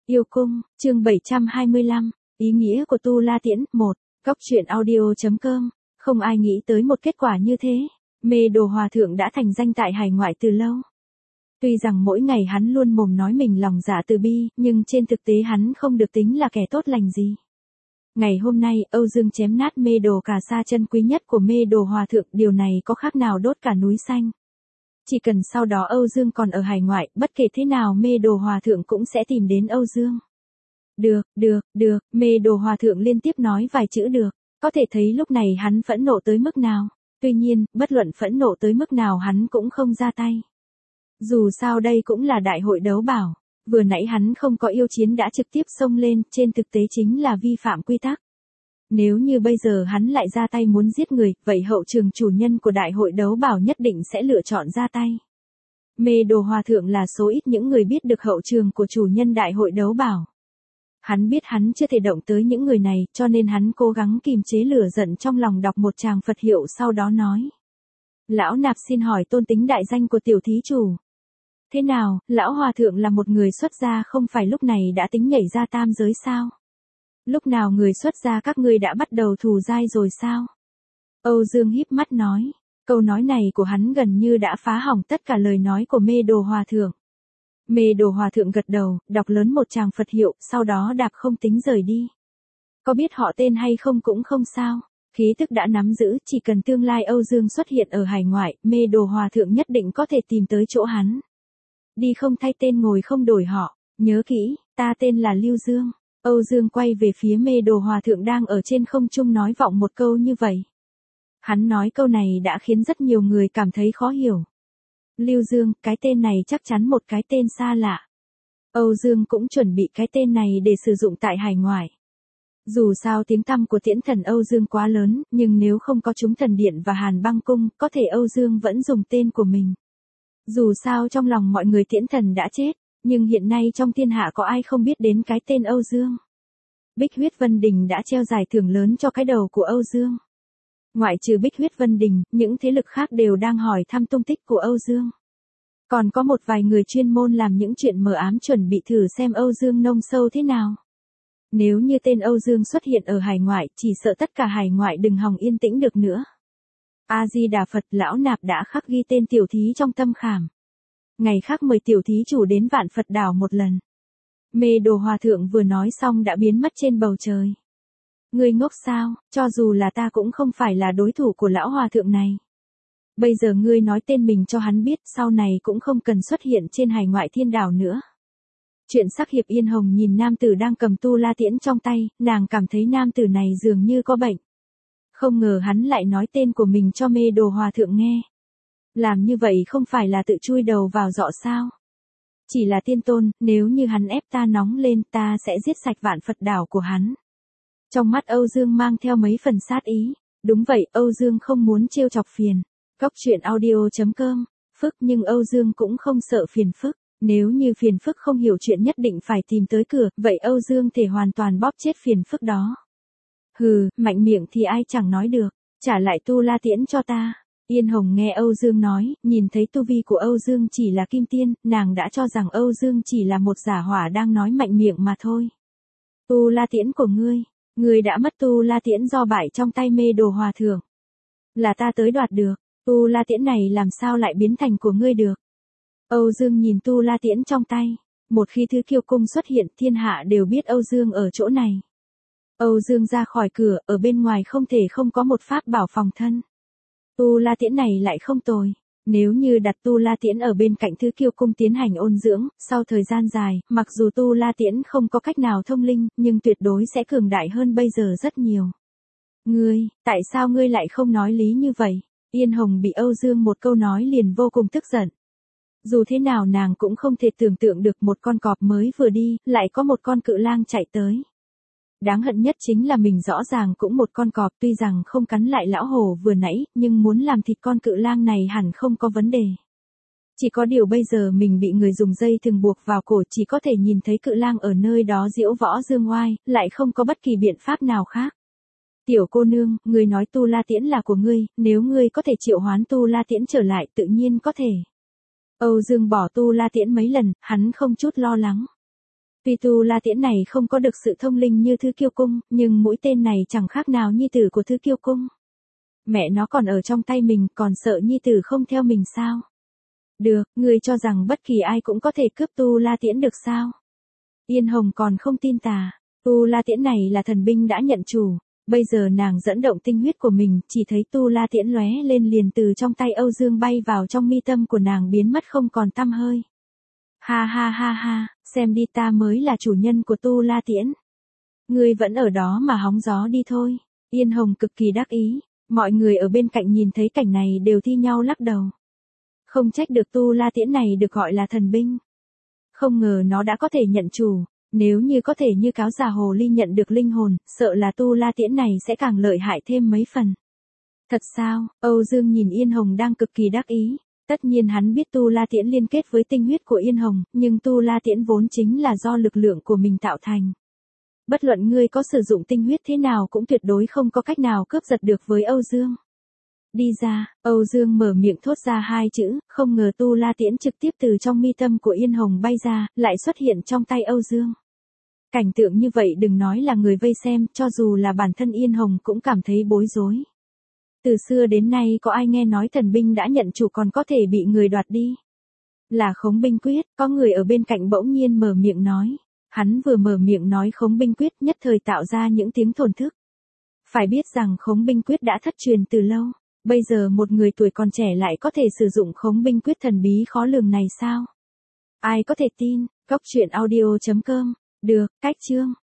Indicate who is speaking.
Speaker 1: Yêu cung, chương 725, ý nghĩa của Tu La Tiễn, 1, Góc truyện audio.com, không ai nghĩ tới một kết quả như thế, Mê Đồ Hòa Thượng đã thành danh tại hải ngoại từ lâu. Tuy rằng mỗi ngày hắn luôn mồm nói mình lòng dạ từ bi, nhưng trên thực tế hắn không được tính là kẻ tốt lành gì. Ngày hôm nay, Âu Dương chém nát Mê Đồ Cà Sa chân quý nhất của Mê Đồ Hòa Thượng, điều này có khác nào đốt cả núi xanh. Chỉ cần sau đó Âu Dương còn ở hải ngoại, bất kể thế nào Mê Đồ Hòa Thượng cũng sẽ tìm đến Âu Dương. Được, Mê Đồ Hòa Thượng liên tiếp nói vài chữ được, có thể thấy lúc này hắn phẫn nộ tới mức nào. Tuy nhiên, bất luận phẫn nộ tới mức nào hắn cũng không ra tay. Dù sao đây cũng là đại hội đấu bảo, vừa nãy hắn không có yêu chiến đã trực tiếp xông lên, trên thực tế chính là vi phạm quy tắc. Nếu như bây giờ hắn lại ra tay muốn giết người, vậy hậu trường chủ nhân của đại hội đấu bảo nhất định sẽ lựa chọn ra tay. Mê Đồ Hòa Thượng là số ít những người biết được hậu trường của chủ nhân đại hội đấu bảo. Hắn biết hắn chưa thể động tới những người này, cho nên hắn cố gắng kìm chế lửa giận trong lòng, đọc một tràng Phật hiệu sau đó nói. Lão nạp xin hỏi tôn tính đại danh của tiểu thí chủ. Thế nào, lão hòa thượng là một người xuất gia không phải lúc này đã tính nhảy ra tam giới sao? Lúc nào người xuất gia các ngươi đã bắt đầu thù dai rồi sao? Âu Dương híp mắt nói, câu nói này của hắn gần như đã phá hỏng tất cả lời nói của Mê Đồ Hòa Thượng. Mê Đồ Hòa Thượng gật đầu, đọc lớn một tràng Phật hiệu, sau đó đạp không tính rời đi. Có biết họ tên hay không cũng không sao, khí tức đã nắm giữ, chỉ cần tương lai Âu Dương xuất hiện ở hải ngoại, Mê Đồ Hòa Thượng nhất định có thể tìm tới chỗ hắn. Đi không thay tên ngồi không đổi họ, nhớ kỹ, ta tên là Lưu Dương. Âu Dương quay về phía Mê Đồ Hòa Thượng đang ở trên không trung nói vọng một câu như vậy. Hắn nói câu này đã khiến rất nhiều người cảm thấy khó hiểu. Lưu Dương, cái tên này chắc chắn một cái tên xa lạ. Âu Dương cũng chuẩn bị cái tên này để sử dụng tại hải ngoại. Dù sao tiếng tăm của Tiễn Thần Âu Dương quá lớn, nhưng nếu không có chúng thần điện và Hàn Băng Cung, có thể Âu Dương vẫn dùng tên của mình. Dù sao trong lòng mọi người Tiễn Thần đã chết, nhưng hiện nay trong thiên hạ có ai không biết đến cái tên Âu Dương. Bích Huyết Vân Đình đã treo giải thưởng lớn cho cái đầu của Âu Dương. Ngoại trừ Bích Huyết Vân Đình, những thế lực khác đều đang hỏi thăm tung tích của Âu Dương. Còn có một vài người chuyên môn làm những chuyện mờ ám chuẩn bị thử xem Âu Dương nông sâu thế nào. Nếu như tên Âu Dương xuất hiện ở hải ngoại, chỉ sợ tất cả hải ngoại đừng hòng yên tĩnh được nữa. A-di-đà Phật, lão nạp đã khắc ghi tên tiểu thí trong tâm khảm. Ngày khác mời tiểu thí chủ đến Vạn Phật đảo một lần. Mê Đồ Hòa Thượng vừa nói xong đã biến mất trên bầu trời. Ngươi ngốc sao, cho dù là ta cũng không phải là đối thủ của lão hòa thượng này. Bây giờ ngươi nói tên mình cho hắn biết, sau này cũng không cần xuất hiện trên hải ngoại thiên đảo nữa. Chuyện sắc hiệp Yên Hồng nhìn nam tử đang cầm Tu La Tiễn trong tay, nàng cảm thấy nam tử này dường như có bệnh. Không ngờ hắn lại nói tên của mình cho Mê Đồ Hòa Thượng nghe. Làm như vậy không phải là tự chui đầu vào giọ sao? Chỉ là tiên tôn, nếu như hắn ép ta nóng lên, ta sẽ giết sạch Vạn Phật đảo của hắn. Trong mắt Âu Dương mang theo mấy phần sát ý. Đúng vậy, Âu Dương không muốn trêu chọc phiền. Góc truyện audio.com, phức nhưng Âu Dương cũng không sợ phiền phức. Nếu như phiền phức không hiểu chuyện nhất định phải tìm tới cửa, vậy Âu Dương thể hoàn toàn bóp chết phiền phức đó. Hừ, mạnh miệng thì ai chẳng nói được, trả lại Tu La Tiễn cho ta. Yên Hồng nghe Âu Dương nói, nhìn thấy tu vi của Âu Dương chỉ là kim tiên, nàng đã cho rằng Âu Dương chỉ là một giả hỏa đang nói mạnh miệng mà thôi. Tu La Tiễn của ngươi đã mất Tu La Tiễn do bại trong tay Mê Đồ Hòa Thượng. Là ta tới đoạt được, Tu La Tiễn này làm sao lại biến thành của ngươi được. Âu Dương nhìn Tu La Tiễn trong tay, một khi Thứ Kiêu Cung xuất hiện thiên hạ đều biết Âu Dương ở chỗ này. Âu Dương ra khỏi cửa, ở bên ngoài không thể không có một pháp bảo phòng thân. Tu La Tiễn này lại không tồi. Nếu như đặt Tu La Tiễn ở bên cạnh Thứ Kiêu Cung tiến hành ôn dưỡng, sau thời gian dài, mặc dù Tu La Tiễn không có cách nào thông linh, nhưng tuyệt đối sẽ cường đại hơn bây giờ rất nhiều. Tại sao ngươi lại không nói lý như vậy? Yên Hồng bị Âu Dương một câu nói liền vô cùng tức giận. Dù thế nào nàng cũng không thể tưởng tượng được một con cọp mới vừa đi, lại có một con cự lang chạy tới. Đáng hận nhất chính là mình rõ ràng cũng một con cọp, tuy rằng không cắn lại lão hổ vừa nãy, nhưng muốn làm thịt con cự lang này hẳn không có vấn đề. Chỉ có điều bây giờ mình bị người dùng dây thừng buộc vào cổ, chỉ có thể nhìn thấy cự lang ở nơi đó diễu võ dương oai, lại không có bất kỳ biện pháp nào khác. Tiểu cô nương, ngươi nói Tu La Tiễn là của ngươi, nếu ngươi có thể triệu hoán Tu La Tiễn trở lại tự nhiên có thể. Âu Dương bỏ Tu La Tiễn mấy lần, hắn không chút lo lắng. Tuy Tu La Tiễn này không có được sự thông linh như Thứ Kiêu Cung, nhưng mũi tên này chẳng khác nào nhi tử của Thứ Kiêu Cung. Mẹ nó còn ở trong tay mình, còn sợ nhi tử không theo mình sao? Được, ngươi cho rằng bất kỳ ai cũng có thể cướp Tu La Tiễn được sao? Yên Hồng còn không tin tà. Tu La Tiễn này là thần binh đã nhận chủ. Bây giờ nàng dẫn động tinh huyết của mình, chỉ thấy Tu La Tiễn lóe lên liền từ trong tay Âu Dương bay vào trong mi tâm của nàng biến mất không còn tăm hơi. Ha ha ha ha, xem đi, ta mới là chủ nhân của Tu La Tiễn. Ngươi vẫn ở đó mà hóng gió đi thôi. Yên Hồng cực kỳ đắc ý. Mọi người ở bên cạnh nhìn thấy cảnh này đều thi nhau lắc đầu. Không trách được Tu La Tiễn này được gọi là thần binh. Không ngờ nó đã có thể nhận chủ. Nếu như có thể như cáo già hồ ly nhận được linh hồn, sợ là Tu La Tiễn này sẽ càng lợi hại thêm mấy phần. Thật sao? Âu Dương nhìn Yên Hồng đang cực kỳ đắc ý. Tất nhiên hắn biết Tu La Tiễn liên kết với tinh huyết của Yên Hồng, nhưng Tu La Tiễn vốn chính là do lực lượng của mình tạo thành. Bất luận ngươi có sử dụng tinh huyết thế nào cũng tuyệt đối không có cách nào cướp giật được với Âu Dương. Đi ra, Âu Dương mở miệng thốt ra hai chữ, không ngờ Tu La Tiễn trực tiếp từ trong mi tâm của Yên Hồng bay ra, lại xuất hiện trong tay Âu Dương. Cảnh tượng như vậy đừng nói là người vây xem, cho dù là bản thân Yên Hồng cũng cảm thấy bối rối. Từ xưa đến nay có ai nghe nói thần binh đã nhận chủ còn có thể bị người đoạt đi? Là Khống Binh Quyết, có người ở bên cạnh bỗng nhiên mở miệng nói. Hắn vừa mở miệng nói Khống Binh Quyết nhất thời tạo ra những tiếng thổn thức. Phải biết rằng Khống Binh Quyết đã thất truyền từ lâu, bây giờ một người tuổi còn trẻ lại có thể sử dụng Khống Binh Quyết thần bí khó lường này sao? Ai có thể tin? Góc truyện audio.com. Được, cách chương.